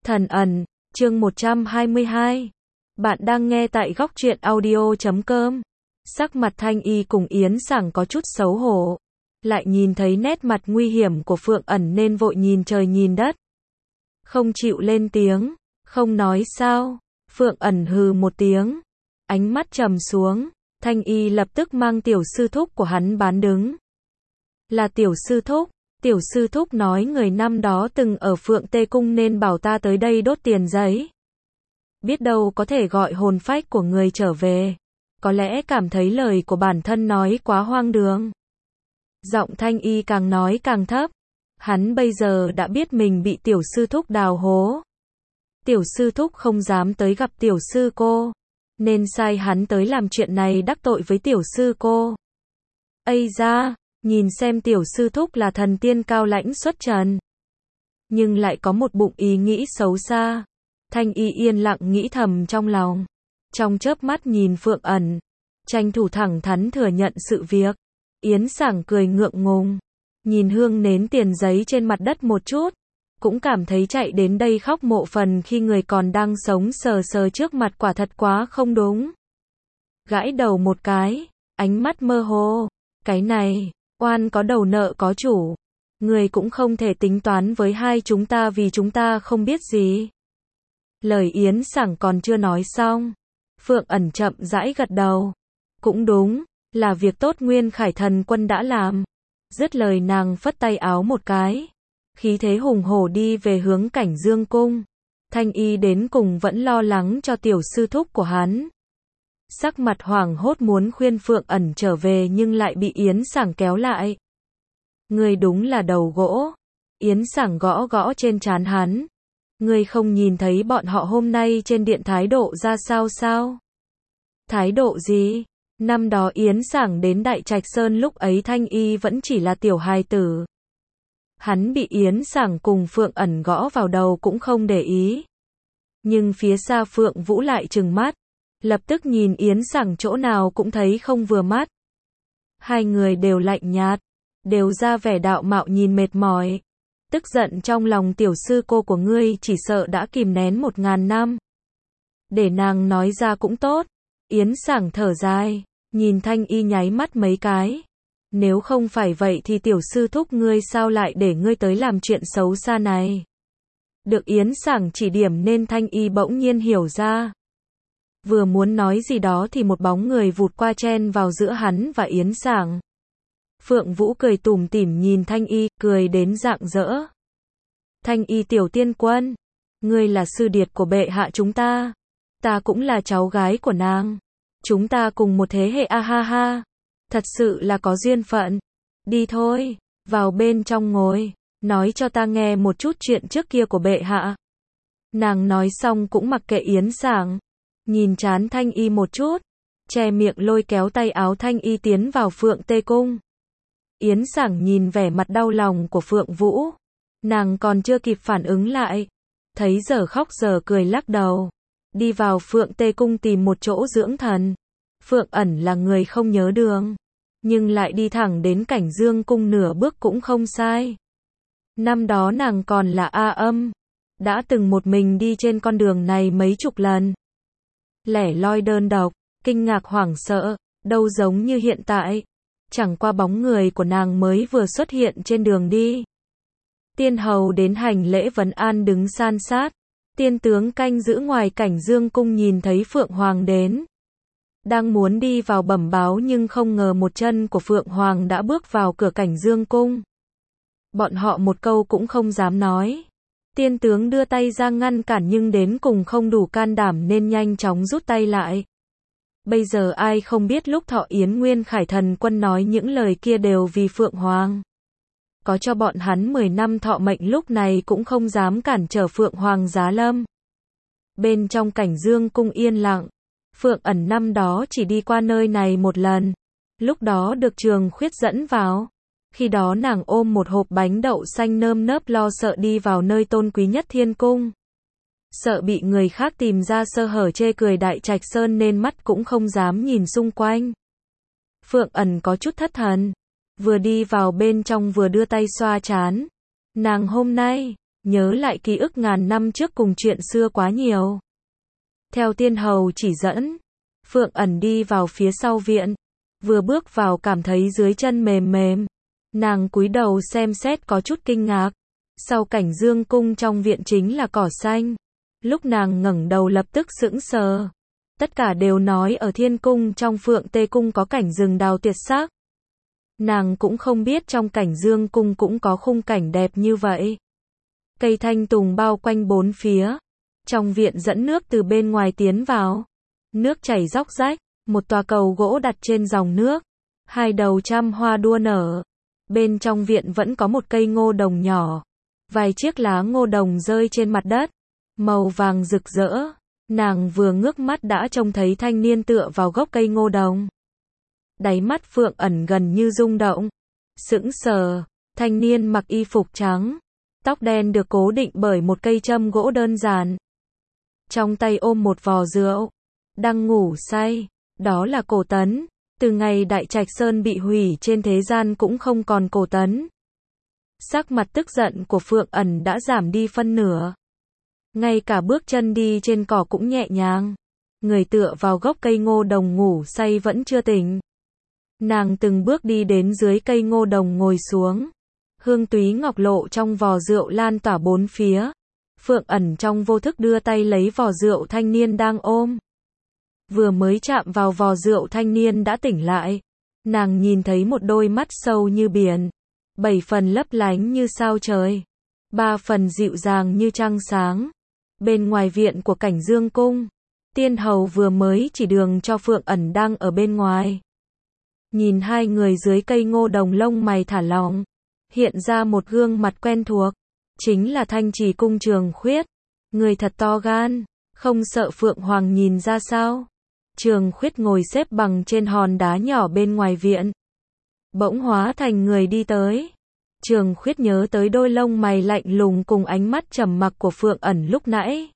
Thần ẩn, chương 122. Bạn đang nghe tại góc truyện audio.com. Sắc mặt Thanh Y cùng Yến Sảng có chút xấu hổ. Lại nhìn thấy nét mặt nguy hiểm của Phượng Ẩn nên vội nhìn trời nhìn đất. Không chịu lên tiếng, không nói sao. Phượng Ẩn hừ một tiếng. Ánh mắt trầm xuống. Thanh Y lập tức mang tiểu sư thúc của hắn bán đứng. Là tiểu sư thúc. Tiểu sư thúc nói người năm đó từng ở Phượng Tê Cung nên bảo ta tới đây đốt tiền giấy. Biết đâu có thể gọi hồn phách của người trở về. Có lẽ cảm thấy lời của bản thân nói quá hoang đường. Giọng Thanh Y càng nói càng thấp. Hắn bây giờ đã biết mình bị tiểu sư thúc đào hố. Tiểu sư thúc không dám tới gặp tiểu sư cô. Nên sai hắn tới làm chuyện này đắc tội với tiểu sư cô. Ây da! Nhìn xem tiểu sư thúc là thần tiên cao lãnh xuất trần. Nhưng lại có một bụng ý nghĩ xấu xa. Thanh Y yên lặng nghĩ thầm trong lòng. Trong chớp mắt nhìn Phượng Ẩn. Tranh thủ thẳng thắn thừa nhận sự việc. Yến Sảng cười ngượng ngùng. Nhìn hương nến tiền giấy trên mặt đất một chút. Cũng cảm thấy chạy đến đây khóc mộ phần khi người còn đang sống sờ sờ trước mặt quả thật quá không đúng. Gãi đầu một cái. Ánh mắt mơ hồ. Cái này. Oan có đầu nợ có chủ. Người cũng không thể tính toán với hai chúng ta vì chúng ta không biết gì. Lời Yến Sảng còn chưa nói xong. Phượng Ẩn chậm rãi gật đầu. Cũng đúng, là việc tốt Nguyên Khải Thần Quân đã làm. Dứt lời nàng phất tay áo một cái. Khí thế hùng hổ đi về hướng Cảnh Dương Cung. Thanh Y đến cùng vẫn lo lắng cho tiểu sư thúc của hắn. Sắc mặt hoảng hốt muốn khuyên Phượng Ẩn trở về nhưng lại bị Yến Sảng kéo lại. Ngươi đúng là đầu gỗ. Yến Sảng gõ gõ trên trán hắn. Ngươi không nhìn thấy bọn họ hôm nay trên điện thái độ ra sao sao? Thái độ gì? Năm đó Yến Sảng đến Đại Trạch Sơn lúc ấy Thanh Y vẫn chỉ là tiểu hài tử. Hắn bị Yến Sảng cùng Phượng Ẩn gõ vào đầu cũng không để ý. Nhưng phía xa Phượng Vũ lại trừng mắt. Lập tức nhìn Yến Sảng chỗ nào cũng thấy không vừa mắt. Hai người đều lạnh nhạt, đều ra vẻ đạo mạo nhìn mệt mỏi. Tức giận trong lòng tiểu sư cô của ngươi chỉ sợ đã kìm nén 1000 năm. Để nàng nói ra cũng tốt. Yến Sảng thở dài, nhìn Thanh Y nháy mắt mấy cái. Nếu không phải vậy thì tiểu sư thúc ngươi sao lại để ngươi tới làm chuyện xấu xa này. Được Yến Sảng chỉ điểm nên Thanh Y bỗng nhiên hiểu ra. Vừa muốn nói gì đó thì một bóng người vụt qua chen vào giữa hắn và Yến Sảng. Phượng Vũ cười tủm tỉm nhìn Thanh Y, cười đến rạng rỡ. Thanh Y tiểu tiên quân, ngươi là sư điệt của bệ hạ chúng ta. Ta cũng là cháu gái của nàng. Chúng ta cùng một thế hệ a ha ha. Thật sự là có duyên phận. Đi thôi, vào bên trong ngồi, nói cho ta nghe một chút chuyện trước kia của bệ hạ. Nàng nói xong cũng mặc kệ Yến Sảng. Nhìn trán Thanh Y một chút, che miệng lôi kéo tay áo Thanh Y tiến vào Phượng Tê Cung. Yến Sảng nhìn vẻ mặt đau lòng của Phượng Vũ. Nàng còn chưa kịp phản ứng lại. Thấy giờ khóc giờ cười lắc đầu. Đi vào Phượng Tê Cung tìm một chỗ dưỡng thần. Phượng Ẩn là người không nhớ đường. Nhưng lại đi thẳng đến Cảnh Dương Cung nửa bước cũng không sai. Năm đó nàng còn là A Âm. Đã từng một mình đi trên con đường này mấy chục lần. Lẻ loi đơn độc, kinh ngạc hoảng sợ, đâu giống như hiện tại. Chẳng qua bóng người của nàng mới vừa xuất hiện trên đường đi. Tiên hầu đến hành lễ vấn an đứng san sát. Tiên tướng canh giữ ngoài Cảnh Dương Cung nhìn thấy Phượng Hoàng đến. Đang muốn đi vào bẩm báo nhưng không ngờ một chân của Phượng Hoàng đã bước vào cửa Cảnh Dương Cung. Bọn họ một câu cũng không dám nói. Tiên tướng đưa tay ra ngăn cản nhưng đến cùng không đủ can đảm nên nhanh chóng rút tay lại. Bây giờ ai không biết lúc Thọ Yến Nguyên Khải Thần Quân nói những lời kia đều vì Phượng Hoàng. Có cho bọn hắn 10 năm thọ mệnh lúc này cũng không dám cản trở Phượng Hoàng giá lâm. Bên trong Cảnh Dương Cung yên lặng. Phượng Ẩn năm đó chỉ đi qua nơi này một lần. Lúc đó được Trường Khuyết dẫn vào. Khi đó nàng ôm một hộp bánh đậu xanh nơm nớp lo sợ đi vào nơi tôn quý nhất thiên cung. Sợ bị người khác tìm ra sơ hở chê cười Đại Trạch Sơn nên mắt cũng không dám nhìn xung quanh. Phượng Ẩn có chút thất thần. Vừa đi vào bên trong vừa đưa tay xoa trán. Nàng hôm nay, nhớ lại ký ức ngàn năm trước cùng chuyện xưa quá nhiều. Theo tiên hầu chỉ dẫn, Phượng Ẩn đi vào phía sau viện, vừa bước vào cảm thấy dưới chân mềm mềm. Nàng cúi đầu xem xét có chút kinh ngạc. Sau cảnh dương cung trong viện chính là cỏ xanh. Lúc nàng ngẩng đầu lập tức sững sờ. Tất cả đều nói ở thiên cung trong Phượng Tê cung có cảnh rừng đào tuyệt sắc. Nàng cũng không biết trong cảnh dương cung cũng có khung cảnh đẹp như vậy. Cây thanh tùng bao quanh bốn phía. Trong viện dẫn nước từ bên ngoài tiến vào. Nước chảy róc rách, một tòa cầu gỗ đặt trên dòng nước. Hai đầu trăm hoa đua nở. Bên trong viện vẫn có một cây ngô đồng nhỏ. Vài chiếc lá ngô đồng rơi trên mặt đất. Màu vàng rực rỡ. Nàng vừa ngước mắt đã trông thấy thanh niên tựa vào gốc cây ngô đồng. Đáy mắt Phượng Ẩn gần như rung động. Sững sờ, thanh niên mặc y phục trắng. Tóc đen được cố định bởi một cây châm gỗ đơn giản. Trong tay ôm một vò rượu. Đang ngủ say. Đó là Cổ Tấn. Từ ngày Đại Trạch Sơn bị hủy trên thế gian cũng không còn Cổ Tấn. Sắc mặt tức giận của Phượng Ẩn đã giảm đi phân nửa. Ngay cả bước chân đi trên cỏ cũng nhẹ nhàng. Người tựa vào gốc cây ngô đồng ngủ say vẫn chưa tỉnh. Nàng từng bước đi đến dưới cây ngô đồng ngồi xuống. Hương túy ngọc lộ trong vò rượu lan tỏa bốn phía. Phượng Ẩn trong vô thức đưa tay lấy vò rượu thanh niên đang ôm. Vừa mới chạm vào vò rượu thanh niên đã tỉnh lại. Nàng nhìn thấy một đôi mắt sâu như biển. 7 phần lấp lánh như sao trời. 3 phần dịu dàng như trăng sáng. Bên ngoài viện của cảnh dương cung, tiên hầu vừa mới chỉ đường cho Phượng Ẩn đang ở bên ngoài. Nhìn hai người dưới cây ngô đồng lông mày thả lỏng. Hiện ra một gương mặt quen thuộc. Chính là Thanh Trì cung Trường Khuyết. Người thật to gan, không sợ Phượng Hoàng nhìn ra sao. Trường Khuyết ngồi xếp bằng trên hòn đá nhỏ bên ngoài viện. Bỗng hóa thành người đi tới. Trường Khuyết nhớ tới đôi lông mày lạnh lùng cùng ánh mắt trầm mặc của Phượng Ẩn lúc nãy.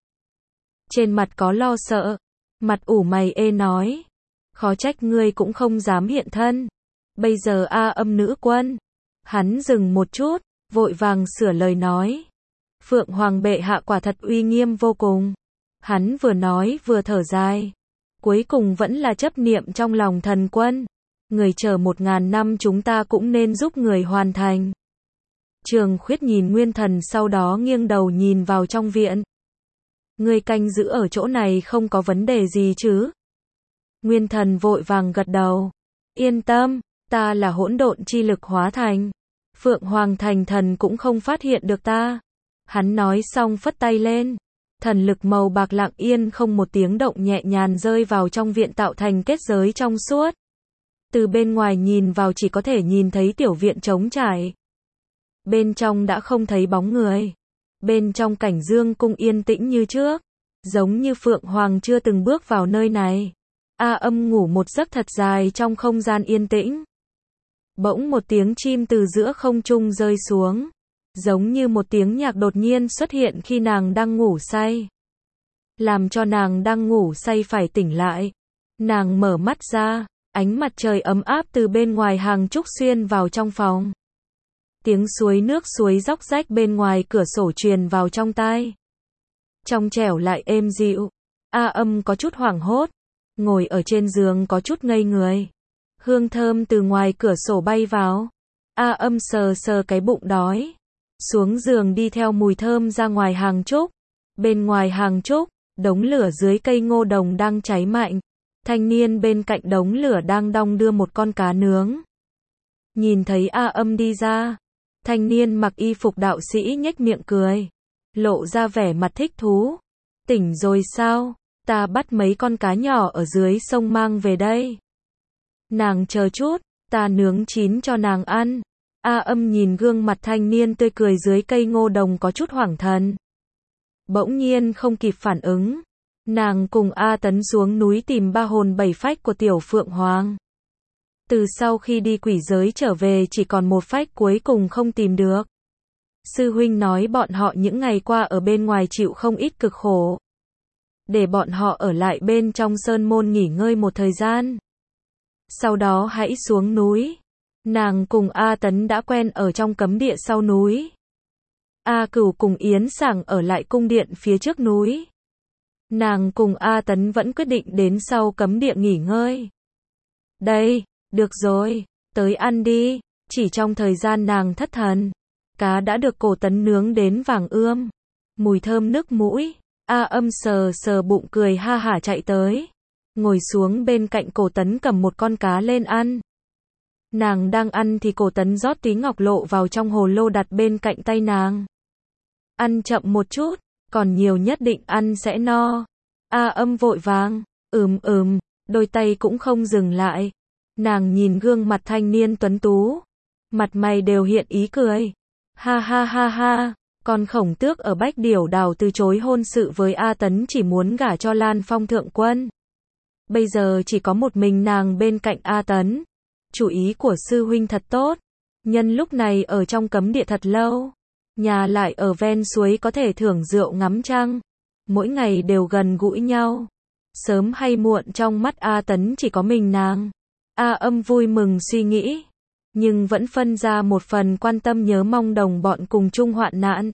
Trên mặt có lo sợ. Mặt ủ mày ê nói. Khó trách ngươi cũng không dám hiện thân. Bây giờ Âm nữ quân. Hắn dừng một chút, vội vàng sửa lời nói. Phượng Hoàng bệ hạ quả thật uy nghiêm vô cùng. Hắn vừa nói vừa thở dài. Cuối cùng vẫn là chấp niệm trong lòng thần quân. Người chờ 1000 năm chúng ta cũng nên giúp người hoàn thành. Trường Khuyết nhìn Nguyên Thần sau đó nghiêng đầu nhìn vào trong viện. Người canh giữ ở chỗ này không có vấn đề gì chứ? Nguyên Thần vội vàng gật đầu. Yên tâm, ta là hỗn độn chi lực hóa thành. Phượng Hoàng thành thần cũng không phát hiện được ta. Hắn nói xong phất tay lên. Thần lực màu bạc lặng yên không một tiếng động nhẹ nhàng rơi vào trong viện tạo thành kết giới trong suốt. Từ bên ngoài nhìn vào chỉ có thể nhìn thấy tiểu viện trống trải. Bên trong đã không thấy bóng người. Bên trong cảnh dương cung yên tĩnh như trước. Giống như Phượng Hoàng chưa từng bước vào nơi này. Âm ngủ một giấc thật dài trong không gian yên tĩnh. Bỗng một tiếng chim từ giữa không trung rơi xuống. Giống như một tiếng nhạc đột nhiên xuất hiện khi nàng đang ngủ say. Làm cho nàng đang ngủ say phải tỉnh lại. Nàng mở mắt ra, ánh mặt trời ấm áp từ bên ngoài hàng trúc xuyên vào trong phòng. Tiếng suối nước suối róc rách bên ngoài cửa sổ truyền vào trong tai. Trong trẻo lại êm dịu. Âm có chút hoảng hốt. Ngồi ở trên giường có chút ngây người. Hương thơm từ ngoài cửa sổ bay vào. Âm sờ sờ cái bụng đói. Xuống giường đi theo mùi thơm ra ngoài hàng trúc. Bên ngoài hàng trúc, đống lửa dưới cây ngô đồng đang cháy mạnh. Thanh niên bên cạnh đống lửa đang đong đưa một con cá nướng. Nhìn thấy Âm đi ra. Thanh niên mặc y phục đạo sĩ nhếch miệng cười. Lộ ra vẻ mặt thích thú. Tỉnh rồi sao? Ta bắt mấy con cá nhỏ ở dưới sông mang về đây. Nàng chờ chút, ta nướng chín cho nàng ăn. Âm nhìn gương mặt thanh niên tươi cười dưới cây ngô đồng có chút hoảng thần. Bỗng nhiên không kịp phản ứng. Nàng cùng Tấn xuống núi tìm 3 hồn 7 phách của tiểu Phượng Hoàng. Từ sau khi đi quỷ giới trở về chỉ còn một phách cuối cùng không tìm được. Sư huynh nói bọn họ những ngày qua ở bên ngoài chịu không ít cực khổ. Để bọn họ ở lại bên trong sơn môn nghỉ ngơi một thời gian. Sau đó hãy xuống núi. Nàng cùng Tấn đã quen ở trong cấm địa sau núi. A Cửu cùng Yến Sảng ở lại cung điện phía trước núi. Nàng cùng A Tấn vẫn quyết định đến sau cấm địa nghỉ ngơi. Đây, được rồi, tới ăn đi. Chỉ trong thời gian nàng thất thần, cá đã được Cổ Tấn nướng đến vàng ươm, mùi thơm nức mũi. A Âm sờ sờ bụng cười ha hả chạy tới, ngồi xuống bên cạnh Cổ Tấn cầm một con cá lên ăn. Nàng đang ăn thì Cổ Tấn rót túy ngọc lộ vào trong hồ lô đặt bên cạnh tay nàng. Ăn chậm một chút, còn nhiều nhất định ăn sẽ no. A Âm vội vàng, đôi tay cũng không dừng lại. Nàng nhìn gương mặt thanh niên tuấn tú, mặt mày đều hiện ý cười. Ha ha ha ha, còn Khổng Tước ở Bách Điểu Đảo từ chối hôn sự với A Tấn chỉ muốn gả cho Lan Phong thượng quân. Bây giờ chỉ có một mình nàng bên cạnh A Tấn. Chủ ý của sư huynh thật tốt. Nhân lúc này ở trong cấm địa thật lâu, nhà lại ở ven suối có thể thưởng rượu ngắm trăng, mỗi ngày đều gần gũi nhau. Sớm hay muộn trong mắt A Tấn chỉ có mình nàng. A Âm vui mừng suy nghĩ, nhưng vẫn phân ra một phần quan tâm nhớ mong đồng bọn cùng chung hoạn nạn.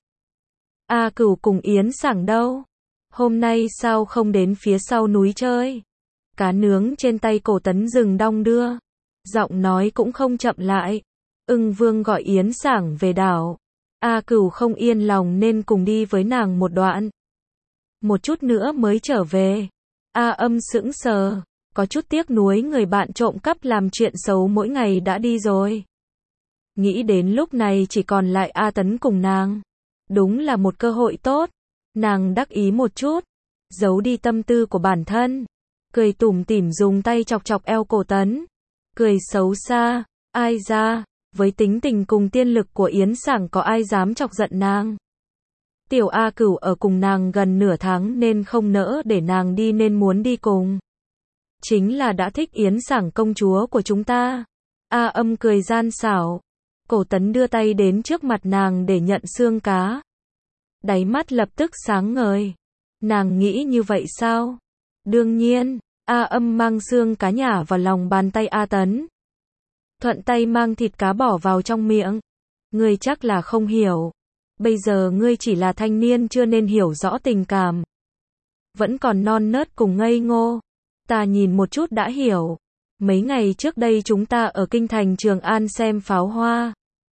A Cửu cùng Yến Sảng đâu? Hôm nay sao không đến phía sau núi chơi? Cá nướng trên tay Cổ Tấn dừng đong đưa, giọng nói cũng không chậm lại. Ưng Vương gọi Yến Sảng về đảo. A Cửu không yên lòng nên cùng đi với nàng một đoạn. Một chút nữa mới trở về. A Âm sững sờ, có chút tiếc nuối người bạn trộm cắp làm chuyện xấu mỗi ngày đã đi rồi. Nghĩ đến lúc này chỉ còn lại A Tấn cùng nàng. Đúng là một cơ hội tốt. Nàng đắc ý một chút, giấu đi tâm tư của bản thân, cười tủm tỉm dùng tay chọc chọc eo Cổ Tấn. Cười xấu xa, ai ra, với tính tình cùng tiên lực của Yến Sảng có ai dám chọc giận nàng. Tiểu A Cửu ở cùng nàng gần nửa tháng nên không nỡ để nàng đi nên muốn đi cùng. Chính là đã thích Yến Sảng công chúa của chúng ta. A Âm cười gian xảo. Cổ Tấn đưa tay đến trước mặt nàng để nhận xương cá. Đáy mắt lập tức sáng ngời. Nàng nghĩ như vậy sao? Đương nhiên. A Âm mang xương cá nhả vào lòng bàn tay A Tấn. Thuận tay mang thịt cá bỏ vào trong miệng. Ngươi chắc là không hiểu. Bây giờ ngươi chỉ là thanh niên chưa nên hiểu rõ tình cảm. Vẫn còn non nớt cùng ngây ngô. Ta nhìn một chút đã hiểu. Mấy ngày trước đây chúng ta ở kinh thành Trường An xem pháo hoa.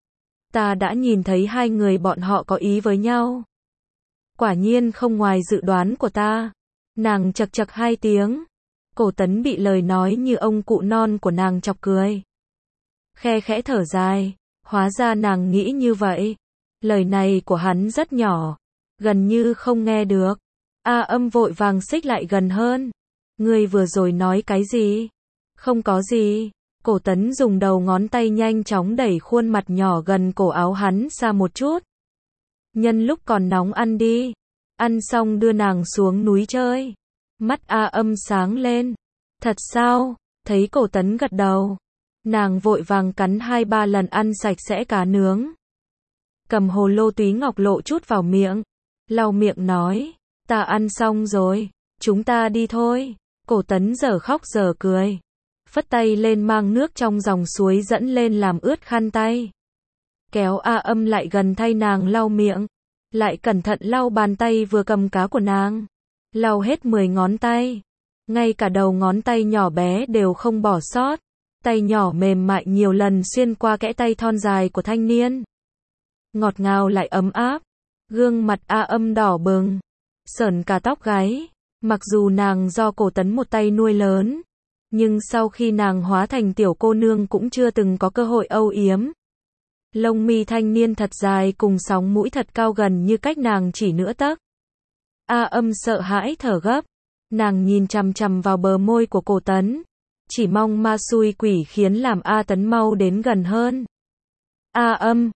Ta đã nhìn thấy hai người bọn họ có ý với nhau. Quả nhiên không ngoài dự đoán của ta. Nàng chậc chậc hai tiếng. Cổ Tấn bị lời nói như ông cụ non của nàng chọc cười. Khe khẽ thở dài. Hóa ra nàng nghĩ như vậy. Lời này của hắn rất nhỏ, gần như không nghe được. A Âm vội vàng xích lại gần hơn. Ngươi vừa rồi nói cái gì? Không có gì. Cổ Tấn dùng đầu ngón tay nhanh chóng đẩy khuôn mặt nhỏ gần cổ áo hắn xa một chút. Nhân lúc còn nóng ăn đi. Ăn xong đưa nàng xuống núi chơi. Mắt A Âm sáng lên. Thật sao? Thấy Cổ Tấn gật đầu. Nàng vội vàng cắn 2-3 lần ăn sạch sẽ cá nướng. Cầm hồ lô túy ngọc lộ chút vào miệng. Lau miệng nói. Ta ăn xong rồi. Chúng ta đi thôi. Cổ Tấn giờ khóc giờ cười. Phất tay lên mang nước trong dòng suối dẫn lên làm ướt khăn tay. Kéo A Âm lại gần thay nàng lau miệng. Lại cẩn thận lau bàn tay vừa cầm cá của nàng. Lau hết 10 ngón tay. Ngay cả đầu ngón tay nhỏ bé đều không bỏ sót. Tay nhỏ mềm mại nhiều lần xuyên qua kẽ tay thon dài của thanh niên. Ngọt ngào lại ấm áp. Gương mặt A Âm đỏ bừng. Sởn cả tóc gáy. Mặc dù nàng do Cổ Tấn một tay nuôi lớn. Nhưng sau khi nàng hóa thành tiểu cô nương cũng chưa từng có cơ hội âu yếm. Lông mi thanh niên thật dài cùng sóng mũi thật cao gần như cách nàng chỉ nửa tấc. A Âm sợ hãi thở gấp. Nàng nhìn chằm chằm vào bờ môi của Cổ Tấn. Chỉ mong ma xui quỷ khiến làm A Tấn mau đến gần hơn. A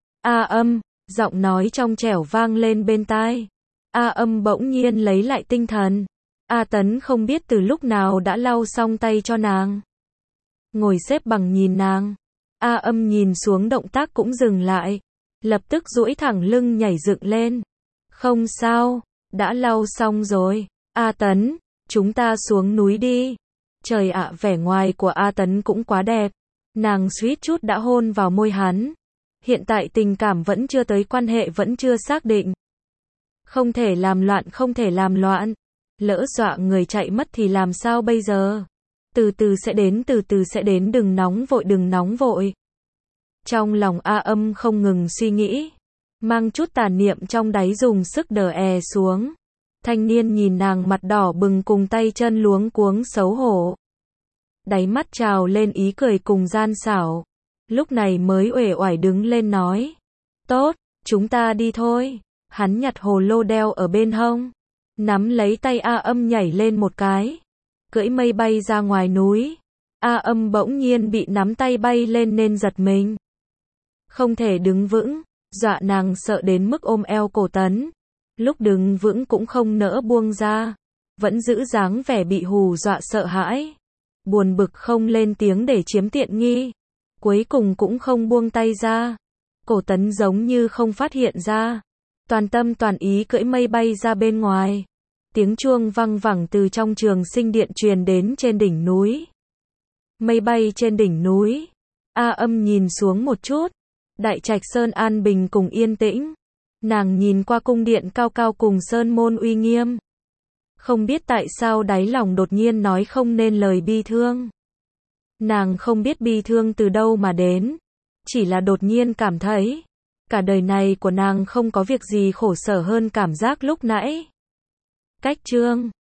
Âm, giọng nói trong trẻo vang lên bên tai. A Âm bỗng nhiên lấy lại tinh thần. A Tấn không biết từ lúc nào đã lau xong tay cho nàng. Ngồi xếp bằng nhìn nàng. A Âm nhìn xuống động tác cũng dừng lại. Lập tức duỗi thẳng lưng nhảy dựng lên. Không sao, đã lau xong rồi. A Tấn, chúng ta xuống núi đi. Trời ạ, vẻ ngoài của A Tấn cũng quá đẹp. Nàng suýt chút đã hôn vào môi hắn. Hiện tại tình cảm vẫn chưa tới, quan hệ vẫn chưa xác định. Không thể làm loạn, không thể làm loạn. Lỡ dọa người chạy mất thì làm sao bây giờ? Từ từ sẽ đến, từ từ sẽ đến, đừng nóng vội, đừng nóng vội. Trong lòng A Âm không ngừng suy nghĩ, mang chút tà niệm trong đáy dùng sức đè xuống. Thanh niên nhìn nàng mặt đỏ bừng cùng tay chân luống cuống xấu hổ. Đáy mắt trào lên ý cười cùng gian xảo. Lúc này mới uể oải đứng lên nói. Tốt, chúng ta đi thôi. Hắn nhặt hồ lô đeo ở bên hông. Nắm lấy tay A Âm nhảy lên một cái. Cưỡi mây bay ra ngoài núi. A Âm bỗng nhiên bị nắm tay bay lên nên giật mình. Không thể đứng vững, dọa nàng sợ đến mức ôm eo cổ Tấn. Lúc đứng vững cũng không nỡ buông ra. Vẫn giữ dáng vẻ bị hù dọa sợ hãi. Buồn bực không lên tiếng để chiếm tiện nghi. Cuối cùng cũng không buông tay ra. Cổ Tấn giống như không phát hiện ra. Toàn tâm toàn ý cưỡi mây bay ra bên ngoài. Tiếng chuông vang vẳng từ trong trường sinh điện truyền đến trên đỉnh núi. Mây bay trên đỉnh núi. A Âm nhìn xuống một chút. Đại trạch sơn an bình cùng yên tĩnh. Nàng nhìn qua cung điện cao cao cùng sơn môn uy nghiêm. Không biết tại sao đáy lòng đột nhiên nói không nên lời bi thương. Nàng không biết bi thương từ đâu mà đến. Chỉ là đột nhiên cảm thấy cả đời này của nàng không có việc gì khổ sở hơn cảm giác lúc nãy. Cách chương